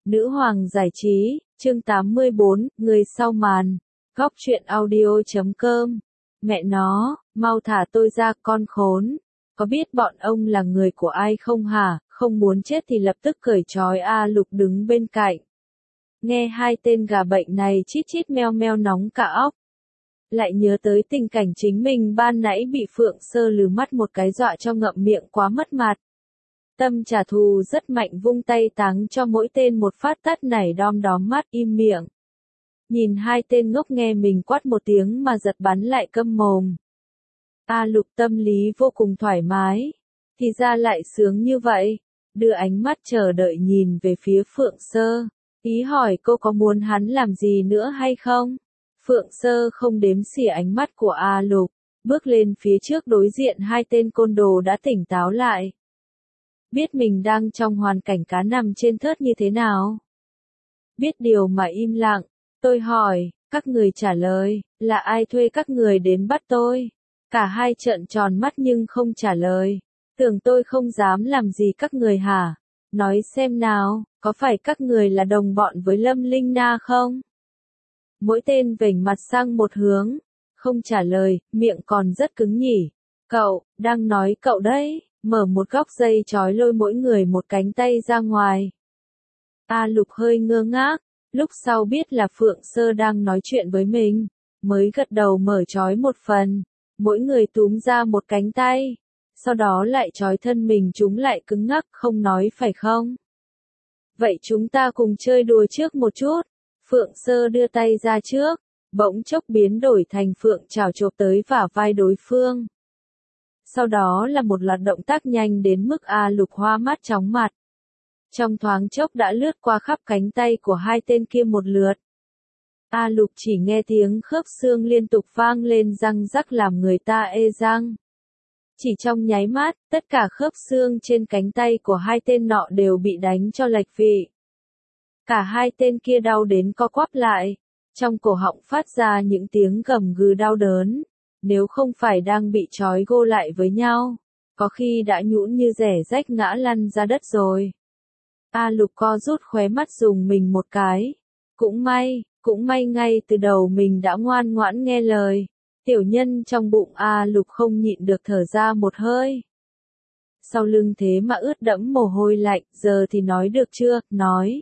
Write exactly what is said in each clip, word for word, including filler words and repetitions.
Nữ hoàng giải trí, chương tám mươi bốn, người sau màn. Góc truyện audio chấm com. Mẹ nó, mau thả tôi ra con khốn. Có biết bọn ông là người của ai không hả? Không muốn chết thì lập tức cởi trói A Lục đứng bên cạnh. Nghe hai tên gà bệnh này chít chít meo meo nóng cả óc. Lại nhớ tới tình cảnh chính mình ban nãy bị Phượng Sơ lừ mắt một cái dọa cho ngậm miệng quá mất mặt. Tâm trả thù rất mạnh, vung tay táng cho mỗi tên một phát tát nảy đom đóm mắt im miệng. Nhìn hai tên ngốc nghe mình quát một tiếng mà giật bắn lại câm mồm. A Lục tâm lý vô cùng thoải mái. Thì ra lại sướng như vậy. Đưa ánh mắt chờ đợi nhìn về phía Phượng Sơ. Ý hỏi cô có muốn hắn làm gì nữa hay không? Phượng Sơ không đếm xỉa ánh mắt của A Lục. Bước lên phía trước đối diện hai tên côn đồ đã tỉnh táo lại. Biết mình đang trong hoàn cảnh cá nằm trên thớt như thế nào? Biết điều mà im lặng. Tôi hỏi, các người trả lời, là ai thuê các người đến bắt tôi? Cả hai trợn tròn mắt nhưng không trả lời. Tưởng tôi không dám làm gì các người hả? Nói xem nào, có phải các người là đồng bọn với Lâm Linh Na không? Mỗi tên vểnh mặt sang một hướng, không trả lời, miệng còn rất cứng nhỉ. Cậu, đang nói cậu đấy. Mở một góc dây trói lôi mỗi người một cánh tay ra ngoài. A Lục hơi ngơ ngác, lúc sau biết là Phượng Sơ đang nói chuyện với mình, mới gật đầu mở trói một phần, mỗi người túm ra một cánh tay, sau đó lại trói thân mình chúng lại cứng ngắc không nói phải không? Vậy chúng ta cùng chơi đùa trước một chút. Phượng Sơ đưa tay ra trước, bỗng chốc biến đổi thành phượng chảo chộp tới vả vai đối phương. Sau đó là một loạt động tác nhanh đến mức A Lục hoa mắt chóng mặt. Trong thoáng chốc đã lướt qua khắp cánh tay của hai tên kia một lượt. A Lục chỉ nghe tiếng khớp xương liên tục vang lên răng rắc làm người ta ê răng. Chỉ trong nháy mắt, tất cả khớp xương trên cánh tay của hai tên nọ đều bị đánh cho lệch vị. Cả hai tên kia đau đến co quắp lại, trong cổ họng phát ra những tiếng gầm gừ đau đớn. Nếu không phải đang bị trói gô lại với nhau, có khi đã nhũn như rẻ rách ngã lăn ra đất rồi. A Lục co rút khóe mắt dùng mình một cái. Cũng may, cũng may ngay từ đầu mình đã ngoan ngoãn nghe lời. Tiểu nhân trong bụng A Lục không nhịn được thở ra một hơi. Sau lưng thế mà ướt đẫm mồ hôi lạnh, giờ thì nói được chưa, nói.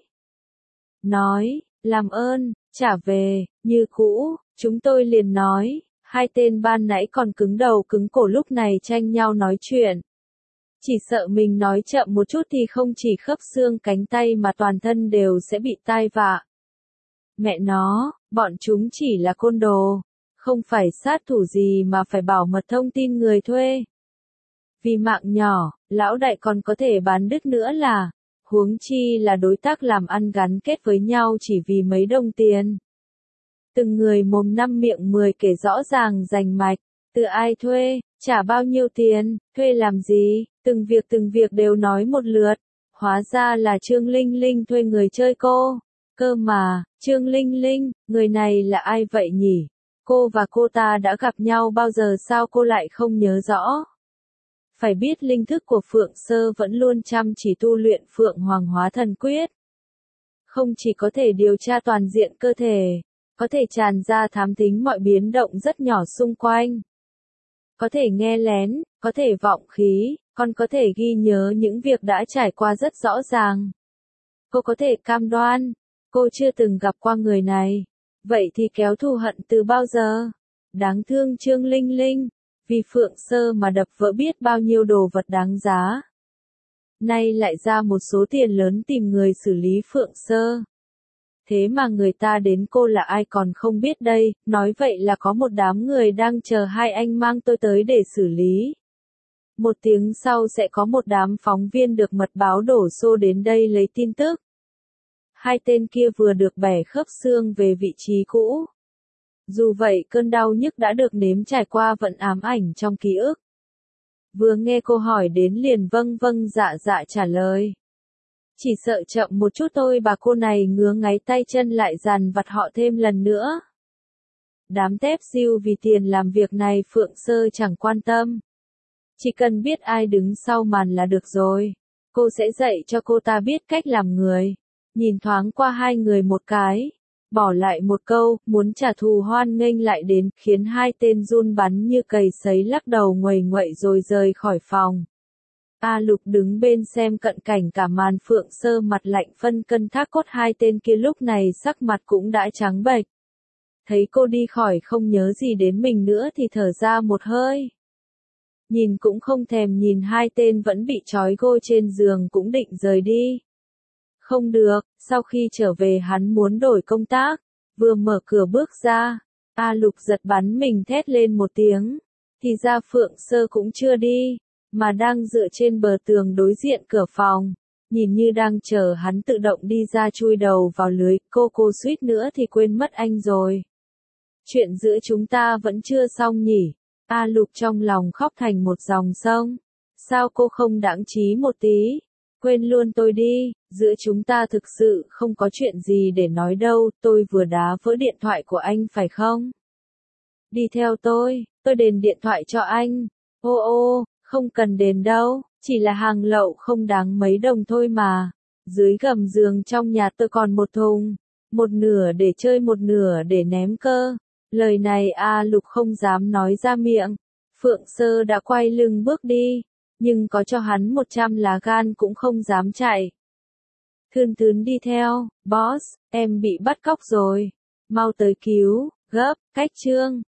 Nói, làm ơn, trả về, như cũ, chúng tôi liền nói. Hai tên ban nãy còn cứng đầu cứng cổ lúc này tranh nhau nói chuyện. Chỉ sợ mình nói chậm một chút thì không chỉ khớp xương cánh tay mà toàn thân đều sẽ bị tai vạ. Mẹ nó, bọn chúng chỉ là côn đồ, không phải sát thủ gì mà phải bảo mật thông tin người thuê. Vì mạng nhỏ, lão đại còn có thể bán đứt nữa là, huống chi là đối tác làm ăn gắn kết với nhau chỉ vì mấy đồng tiền. Từng người mồm năm miệng mười kể rõ ràng rành mạch, từ ai thuê, trả bao nhiêu tiền, thuê làm gì, từng việc từng việc đều nói một lượt. Hóa ra là Trương Linh Linh thuê người chơi cô. Cơ mà, Trương Linh Linh, người này là ai vậy nhỉ? Cô và cô ta đã gặp nhau bao giờ sao cô lại không nhớ rõ? Phải biết linh thức của Phượng Sơ vẫn luôn chăm chỉ tu luyện Phượng Hoàng Hóa Thần Quyết. Không chỉ có thể điều tra toàn diện cơ thể, có thể tràn ra thám thính mọi biến động rất nhỏ xung quanh. Có thể nghe lén, có thể vọng khí, còn có thể ghi nhớ những việc đã trải qua rất rõ ràng. Cô có thể cam đoan, cô chưa từng gặp qua người này. Vậy thì kéo thù hận từ bao giờ? Đáng thương Trương Linh Linh, vì Phượng Sơ mà đập vỡ biết bao nhiêu đồ vật đáng giá. Nay lại ra một số tiền lớn tìm người xử lý Phượng Sơ. Thế mà người ta đến cô là ai còn không biết đây, nói vậy là có một đám người đang chờ hai anh mang tôi tới để xử lý. Một tiếng sau sẽ có một đám phóng viên được mật báo đổ xô đến đây lấy tin tức. Hai tên kia vừa được bẻ khớp xương về vị trí cũ. Dù vậy cơn đau nhức đã được nếm trải qua vẫn ám ảnh trong ký ức. Vừa nghe cô hỏi đến liền vâng vâng dạ dạ trả lời. Chỉ sợ chậm một chút thôi bà cô này ngứa ngáy tay chân lại dằn vặt họ thêm lần nữa. Đám tép diêu vì tiền làm việc này Phượng Sơ chẳng quan tâm. Chỉ cần biết ai đứng sau màn là được rồi. Cô sẽ dạy cho cô ta biết cách làm người. Nhìn thoáng qua hai người một cái, bỏ lại một câu, muốn trả thù hoan nghênh lại đến, khiến hai tên run bắn như cầy sấy lắc đầu nguầy nguậy rồi rời khỏi phòng. A Lục đứng bên xem cận cảnh cả màn, Phượng Sơ mặt lạnh phân cân thác cốt, hai tên kia lúc này sắc mặt cũng đã trắng bệch. Thấy cô đi khỏi không nhớ gì đến mình nữa thì thở ra một hơi. Nhìn cũng không thèm nhìn hai tên vẫn bị trói gô trên giường cũng định rời đi. Không được, sau khi trở về hắn muốn đổi công tác, vừa mở cửa bước ra, A Lục giật bắn mình thét lên một tiếng, thì ra Phượng Sơ cũng chưa đi, mà đang dựa trên bờ tường đối diện cửa phòng, nhìn như đang chờ hắn tự động đi ra chui đầu vào lưới, cô cô suýt nữa thì quên mất anh rồi. Chuyện giữa chúng ta vẫn chưa xong nhỉ? A Lục trong lòng khóc thành một dòng sông. Sao cô không đãng trí một tí? Quên luôn tôi đi, giữa chúng ta thực sự không có chuyện gì để nói đâu, tôi vừa đá vỡ điện thoại của anh phải không? Đi theo tôi, tôi đền điện thoại cho anh. Ô ô, không cần đền đâu, chỉ là hàng lậu không đáng mấy đồng thôi mà. Dưới gầm giường trong nhà tôi còn một thùng, một nửa để chơi một nửa để ném cơ. Lời này A Lục không dám nói ra miệng. Phượng Sơ đã quay lưng bước đi, nhưng có cho hắn một trăm lá gan cũng không dám chạy. Thươn thướn đi theo, boss, em bị bắt cóc rồi. Mau tới cứu, gấp, cách chương.